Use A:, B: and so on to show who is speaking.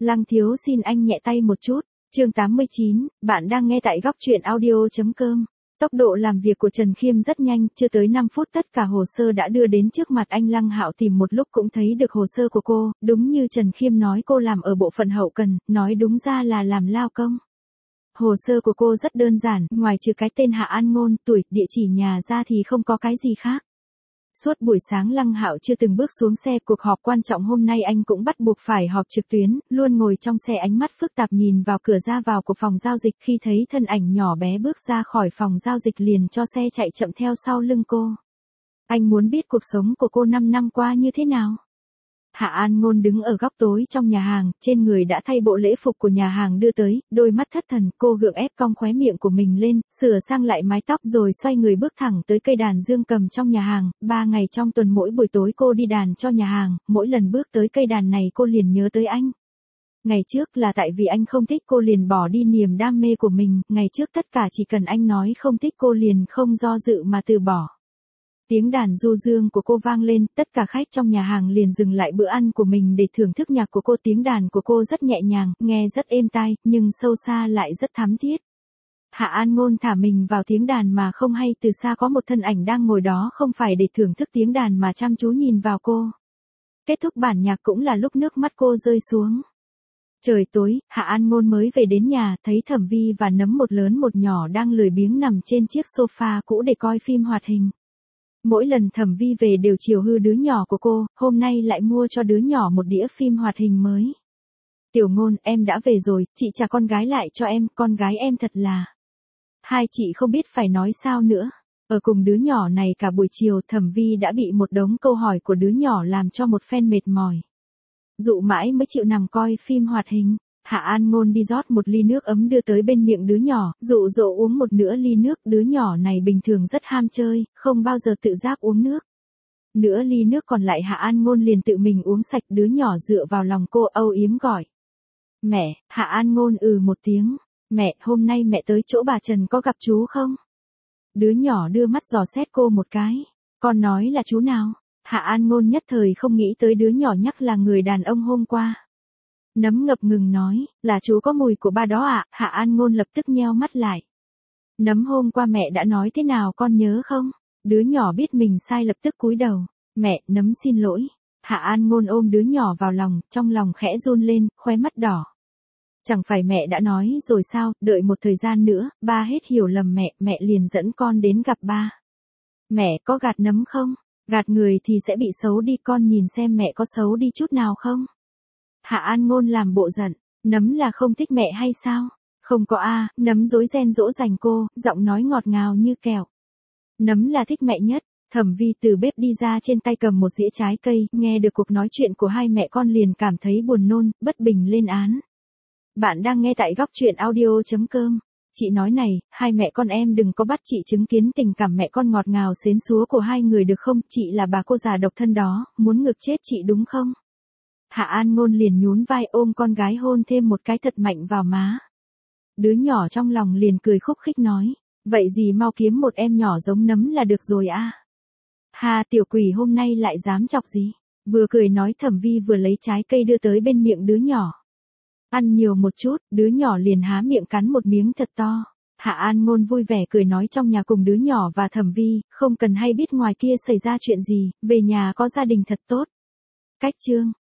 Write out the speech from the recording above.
A: Lăng thiếu xin anh nhẹ tay một chút. Chương 89, bạn đang nghe tại góc truyện audio.com. Tốc độ làm việc của Trần Khiêm rất nhanh, chưa tới 5 phút tất cả hồ sơ đã đưa đến trước mặt anh. Lăng Hạo tìm một lúc cũng thấy được hồ sơ của cô, đúng như Trần Khiêm nói cô làm ở bộ phận hậu cần, nói đúng ra là làm lao công. Hồ sơ của cô rất đơn giản, ngoài trừ cái tên Hạ An Ngôn, tuổi, địa chỉ nhà ra thì không có cái gì khác. Suốt buổi sáng Lăng Hạo chưa từng bước xuống xe, cuộc họp quan trọng hôm nay anh cũng bắt buộc phải họp trực tuyến, luôn ngồi trong xe ánh mắt phức tạp nhìn vào cửa ra vào của phòng giao dịch, khi thấy thân ảnh nhỏ bé bước ra khỏi phòng giao dịch liền cho xe chạy chậm theo sau lưng cô. Anh muốn biết cuộc sống của cô 5 năm qua như thế nào. Hạ An Ngôn đứng ở góc tối trong nhà hàng, trên người đã thay bộ lễ phục của nhà hàng đưa tới, đôi mắt thất thần, cô gượng ép cong khóe miệng của mình lên, sửa sang lại mái tóc rồi xoay người bước thẳng tới cây đàn dương cầm trong nhà hàng. 3 ngày trong tuần mỗi buổi tối cô đi đàn cho nhà hàng, mỗi lần bước tới cây đàn này cô liền nhớ tới anh. Ngày trước là tại vì anh không thích cô liền bỏ đi niềm đam mê của mình, ngày trước tất cả chỉ cần anh nói không thích cô liền không do dự mà từ bỏ. Tiếng đàn du dương của cô vang lên, tất cả khách trong nhà hàng liền dừng lại bữa ăn của mình để thưởng thức nhạc của cô. Tiếng đàn của cô rất nhẹ nhàng, nghe rất êm tai, nhưng sâu xa lại rất thắm thiết. Hạ An Ngôn thả mình vào tiếng đàn mà không hay từ xa có một thân ảnh đang ngồi đó không phải để thưởng thức tiếng đàn mà chăm chú nhìn vào cô. Kết thúc bản nhạc cũng là lúc nước mắt cô rơi xuống. Trời tối, Hạ An Ngôn mới về đến nhà, thấy Thẩm Vi và Nấm một lớn một nhỏ đang lười biếng nằm trên chiếc sofa cũ để coi phim hoạt hình. Mỗi lần Thẩm Vi về đều chiều hư đứa nhỏ của cô, hôm nay lại mua cho đứa nhỏ một đĩa phim hoạt hình mới. Tiểu Ngôn, em đã về rồi, chị trả con gái lại cho em, con gái em thật là... Hai chị không biết phải nói sao nữa. Ở cùng đứa nhỏ này cả buổi chiều, Thẩm Vi đã bị một đống câu hỏi của đứa nhỏ làm cho một phen mệt mỏi. Dụ mãi mới chịu nằm coi phim hoạt hình. Hạ An Ngôn đi rót một ly nước ấm đưa tới bên miệng đứa nhỏ, dụ dỗ uống một nửa ly nước. Đứa nhỏ này bình thường rất ham chơi, không bao giờ tự giác uống nước. Nửa ly nước còn lại Hạ An Ngôn liền tự mình uống sạch. Đứa nhỏ dựa vào lòng cô âu yếm gọi. Mẹ. Hạ An Ngôn một tiếng. Mẹ, hôm nay mẹ tới chỗ bà Trần có gặp chú không? Đứa nhỏ đưa mắt dò xét cô một cái. Con nói là chú nào? Hạ An Ngôn nhất thời không nghĩ tới đứa nhỏ nhắc là người đàn ông hôm qua. Nấm ngập ngừng nói, là chú có mùi của ba đó ạ. Hạ An Ngôn lập tức nheo mắt lại. Nấm hôm qua mẹ đã nói thế nào con nhớ không? Đứa nhỏ biết mình sai lập tức cúi đầu. Mẹ, Nấm xin lỗi. Hạ An Ngôn ôm đứa nhỏ vào lòng, trong lòng khẽ run lên, khóe mắt đỏ. Chẳng phải mẹ đã nói rồi sao, đợi một thời gian nữa, ba hết hiểu lầm mẹ liền dẫn con đến gặp ba. Mẹ có gạt Nấm không? Gạt người thì sẽ bị xấu đi, con nhìn xem mẹ có xấu đi chút nào không? Hạ An Ngôn làm bộ giận, Nấm là không thích mẹ hay sao? Không có a. Nấm rối ren dỗ dành cô, giọng nói ngọt ngào như kẹo. Nấm là thích mẹ nhất. Thẩm Vi từ bếp đi ra trên tay cầm một dĩa trái cây, nghe được cuộc nói chuyện của hai mẹ con liền cảm thấy buồn nôn, bất bình lên án. Bạn đang nghe tại góc truyện audio.com. Chị nói này, hai mẹ con em đừng có bắt chị chứng kiến tình cảm mẹ con ngọt ngào xến xúa của hai người được không? Chị là bà cô già độc thân đó, muốn ngược chết chị đúng không? Hạ An Ngôn liền nhún vai ôm con gái hôn thêm một cái thật mạnh vào má. Đứa nhỏ trong lòng liền cười khúc khích nói, vậy gì mau kiếm một em nhỏ giống Nấm là được rồi a. Hà tiểu quỷ hôm nay lại dám chọc gì? Vừa cười nói Thẩm Vi vừa lấy trái cây đưa tới bên miệng đứa nhỏ. Ăn nhiều một chút, đứa nhỏ liền há miệng cắn một miếng thật to. Hạ An Ngôn vui vẻ cười nói trong nhà cùng đứa nhỏ và Thẩm Vi, không cần hay biết ngoài kia xảy ra chuyện gì, về nhà có gia đình thật tốt. Cách chương